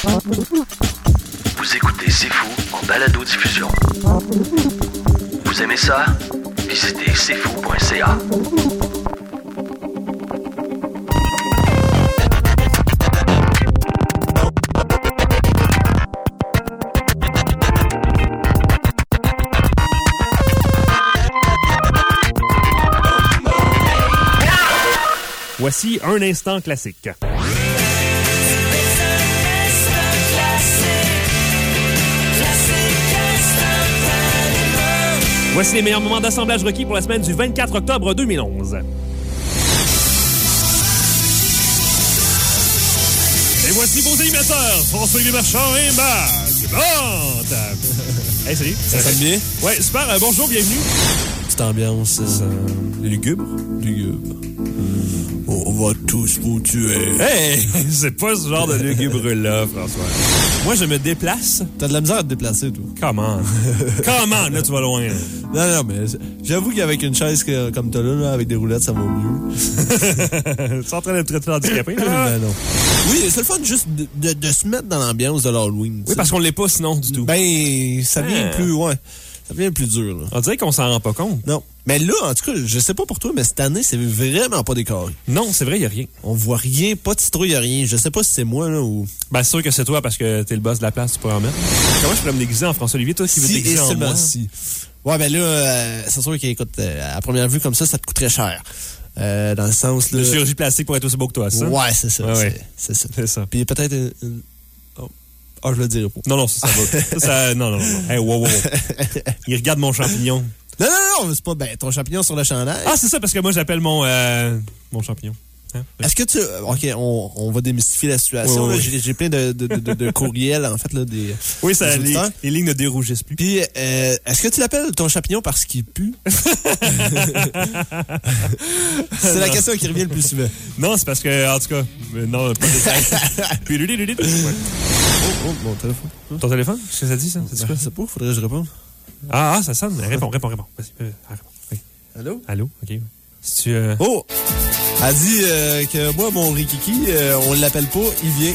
Vous écoutez C'est Fou en balado-diffusion. Vous aimez ça? Visitez cetfou.ca. Voici un instant classique. Voici les meilleurs moments d'assemblage requis pour la semaine du 24 octobre 2011. Et voici vos animateurs, François-Olivier Marchand et Marc Plante. Hey, salut. Ça sonne bien? Ouais, super. Bonjour, bienvenue. Petite ambiance lugubre. On va tous vous tuer. Hey, c'est pas ce genre de lugubre-là, François. Moi, je me déplace. T'as de la misère à te déplacer, toi. Comment? Comment? Là, tu vas loin. Non, mais j'avoue qu'avec une chaise comme t'as là, avec des roulettes, ça va mieux. Tu es en train de te traiter handicapé, là? Ben non. Oui, c'est le fun juste de se mettre dans l'ambiance de l'Halloween. Oui, parce qu'on l'est pas sinon, du tout. Ben, ça devient plus, ça devient plus dur, là. On dirait qu'on s'en rend pas compte. Non. Mais là, en tout cas, je sais pas pour toi, mais cette année, c'est vraiment pas décoré. Non, c'est vrai, il y a rien. On voit rien, pas de citrouille, y a rien. Je sais pas si c'est moi, là, ou... Ben, c'est sûr que c'est toi, parce que t'es le boss de la place, tu pourrais en mettre. Comment je pourrais me déguiser en François-Olivier, toi, qui veux te déguiser en moi? Si. Ouais, ben là, c'est sûr qu'écoute, à première vue comme ça te coûterait cher. Dans le sens, là... La chirurgie plastique pour être aussi beau que toi, ça? Ouais, c'est ça. Ouais. C'est ça. C'est ça. Puis peut-être une... Oh, je le dirai pas. Non, ça va. Ça, non. Hey, wow. Il regarde mon champignon. Non, c'est pas... Ben, ton champignon sur le chandail. Ah, c'est ça, parce que moi, j'appelle mon champignon. Hein? Est-ce que tu... OK, on va démystifier la situation. Oui. J'ai plein de courriels, en fait, là, des... Oui, ça, les lignes ne dérougissent plus. Puis, est-ce que tu l'appelles ton champignon parce qu'il pue? C'est la question qui revient le plus souvent. Non, c'est parce que, en tout cas, non, pas de détail. Puis, Oh, mon téléphone. Ton téléphone? Qu'est-ce que ça dit, ça? C'est quoi? C'est pas? Faudrait que je réponde. Ah, ça sonne. Réponds. Vas-y, réponds. Oui. Allô? OK. Si tu... Oh! Elle dit que moi, mon Rikiki, on l'appelle pas, il vient.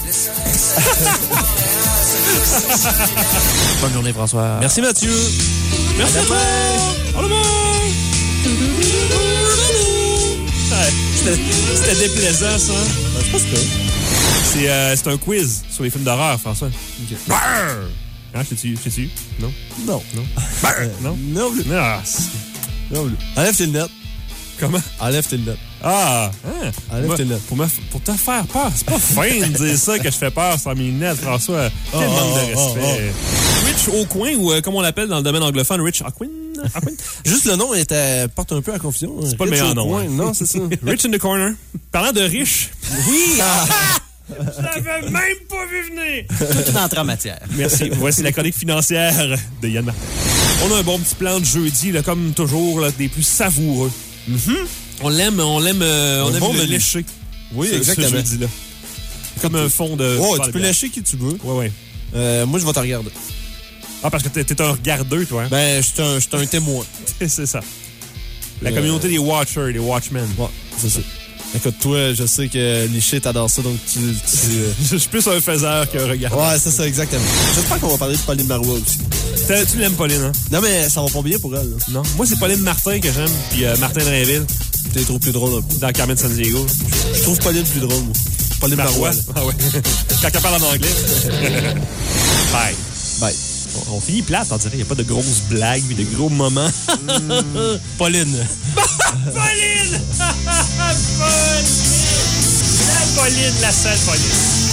Bonne journée, François. Merci, Mathieu. Merci à toi. Au revoir. C'était déplaisant, ça. C'est pas ça. C'est un quiz sur les films d'horreur, François. Okay. Ah, je t'ai-tu? Non. Non. Non? Non. Ah, Enlève tes lunettes. comment? Enlève tes lunettes. Ah! Enlève tes lunettes. Pour te faire peur. C'est pas fin de dire ça que je fais peur sans mes lunettes, François. Quel manque de respect. Rich Aucoin, ou comme on l'appelle dans le domaine anglophone, Rich Aucoin. Juste le nom porte un peu à confusion. C'est pas le meilleur nom. Hein. Non, c'est ça. Rich in the Corner. Parlant de riche. Oui! Je l'avais même pas vu venir. Tout entré en matière. Merci. Voici la chronique financière de Yann Martin. On a un bon petit plan de jeudi, là, comme toujours, là, des plus savoureux. On l'aime le lécher. Oui, exactement. Ce jeudi-là. Comme un fond de... Oh, tu peux lécher qui tu veux. Ouais. Moi, je vais te regarder. Ah, parce que t'es un regardeux, toi. Hein? Ben, je suis un témoin. C'est ça. La communauté des Watchers, des Watchmen. Ouais, c'est ça. Écoute, toi, je sais que Liché t'adore ça, donc Je suis plus un faiseur qu'un regardeur. Ouais, c'est ça, exactement. J'espère qu'on va parler de Pauline Marois aussi. Tu l'aimes, Pauline, hein? Non, mais ça va pas bien pour elle, là. Non. Moi, c'est Pauline Martin que j'aime, puis Martin Drainville. T'es trop plus drôle un peu. Dans Carmen San Diego. Je trouve Pauline plus drôle, moi. Pauline Marois. Ah ouais. Quand elle parle en anglais. Bye. On finit plate, on dirait. Il n'y a pas de grosses blagues puis de gros moments. Pauline. Pauline! La Pauline, la seule Pauline.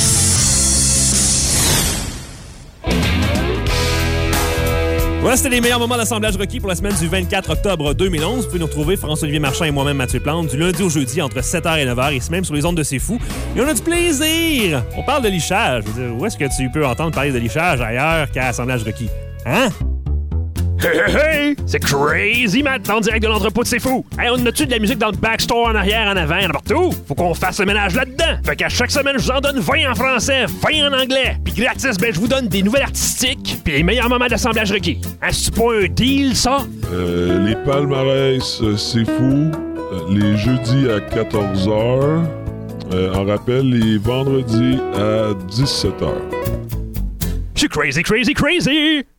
Voilà, c'était les meilleurs moments d'assemblage requis pour la semaine du 24 octobre 2011. Vous pouvez nous retrouver, François-Olivier Marchand et moi-même, Mathieu Plante, du lundi au jeudi entre 7h et 9h, et même sur les ondes de C'est Fou. Et on a du plaisir! On parle de lichage. Je veux dire, où est-ce que tu peux entendre parler de lichage ailleurs qu'à assemblage requis? Hein? Hey! C'est Crazy Matt en direct de l'entrepôt de C'est Fou. Hey, on a-tu de la musique dans le backstore, en arrière, en avant, n'importe où? Faut qu'on fasse le ménage là-dedans. Fait qu'à chaque semaine, je vous en donne 20 en français, 20 en anglais. Puis gratis, je vous donne des nouvelles artistiques puis les meilleurs moments d'assemblage requis. Hein, c'est pas un deal, ça? Les palmarès, C'est Fou, les jeudis à 14h. En rappel, les vendredis à 17h. Je suis crazy, crazy, crazy!